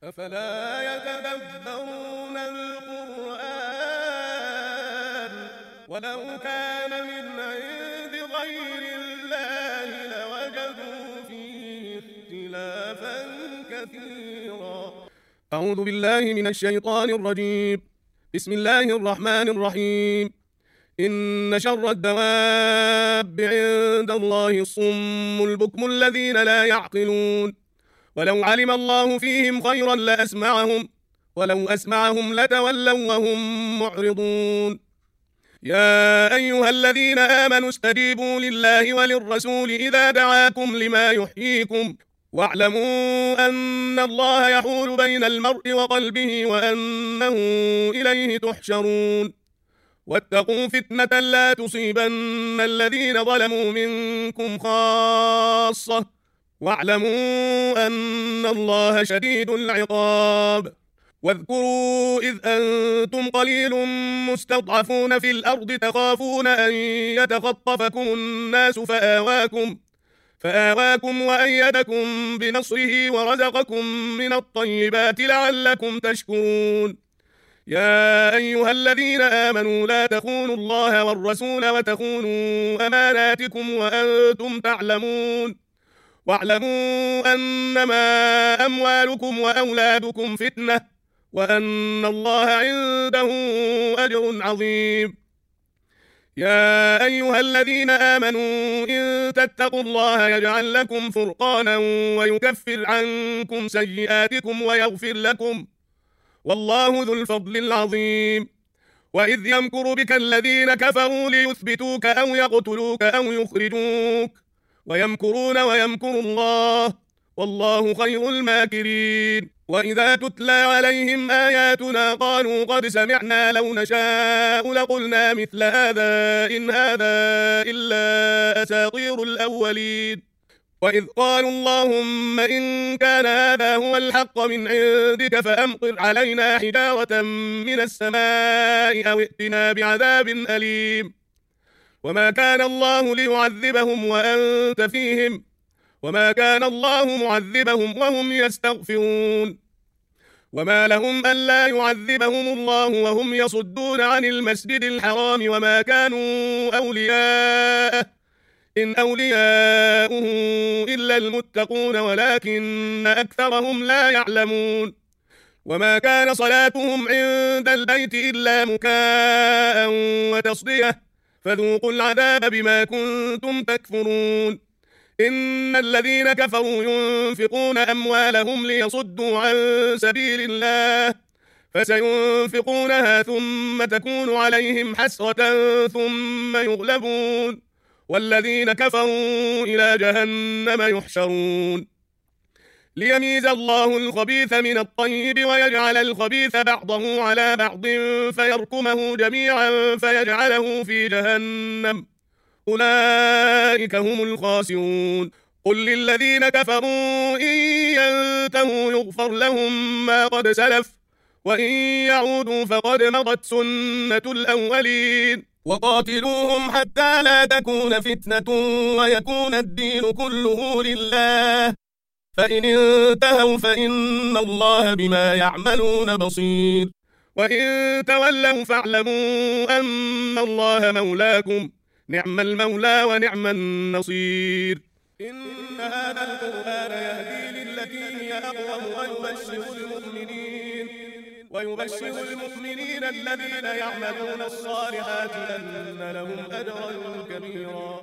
أفلا يتدبرون القرآن ولو كان من عند غير الله لوجدوا فيه اختلافا كثيرا. أعوذ بالله من الشيطان الرجيم. بسم الله الرحمن الرحيم. إن شر الدواب عند الله الصم البكم الذين لا يعقلون ولو علم الله فيهم خيرا لأسمعهم ولو أسمعهم لتولوا وهم معرضون. يا أيها الذين آمنوا استجيبوا لله وللرسول إذا دعاكم لما يحييكم واعلموا أن الله يحول بين المرء وقلبه وأنه إليه تحشرون. واتقوا فتنة لا تصيبن الذين ظلموا منكم خاصة واعلموا أن الله شديد العقاب. واذكروا إذ أنتم قليل مستضعفون في الأرض تخافون أن يتخطفكم الناس فآواكم وأيدكم بنصره ورزقكم من الطيبات لعلكم تشكرون. يا أيها الذين آمنوا لا تخونوا الله والرسول وتخونوا أماناتكم وأنتم تعلمون. واعلموا أنما أموالكم وأولادكم فتنة وأن الله عنده أجر عظيم. يا أيها الذين آمنوا إن تتقوا الله يجعل لكم فرقانا ويكفر عنكم سيئاتكم ويغفر لكم والله ذو الفضل العظيم. وإذ يمكر بك الذين كفروا ليثبتوك أو يقتلوك أو يخرجوك ويمكرون ويمكر الله والله خير الماكرين. وإذا تتلى عليهم آياتنا قالوا قد سمعنا لو نشاء لقلنا مثل هذا إن هذا إلا أساطير الأولين. وإذ قالوا اللهم إن كان هذا هو الحق من عندك فأمطر علينا حجارة من السماء أو ائتنا بعذاب أليم. وما كان الله ليعذبهم وأنت فيهم وما كان الله معذبهم وهم يستغفرون. وما لهم ألا يعذبهم الله وهم يصدون عن المسجد الحرام وما كانوا أولياءه إن أولياؤه إلا المتقون ولكن أكثرهم لا يعلمون. وما كان صلاتهم عند البيت إلا مكاء وتصدية فذوقوا العذاب بما كنتم تكفرون. إن الذين كفروا ينفقون أموالهم ليصدوا عن سبيل الله فسينفقونها ثم تكون عليهم حسرة ثم يغلبون والذين كفروا إلى جهنم يحشرون. ليميز الله الخبيث من الطيب ويجعل الخبيث بعضه على بعض فيركمه جميعا فيجعله في جهنم أولئك هم الخاسرون. قل للذين كفروا إن ينتهوا يغفر لهم ما قد سلف وإن يعودوا فقد مضت سنة الأولين. وقاتلوهم حتى لا تكون فتنة ويكون الدين كله لله فإن انتهوا فإن الله بما يعملون بصير. وإن تولوا فاعلموا أن الله مولاكم نعم المولى ونعم النصير. إن هذا القرآن يهدي للتي هي أقوم ويبشر المؤمنين الذين يعملون الصالحات أن لهم أجرا كبيرا.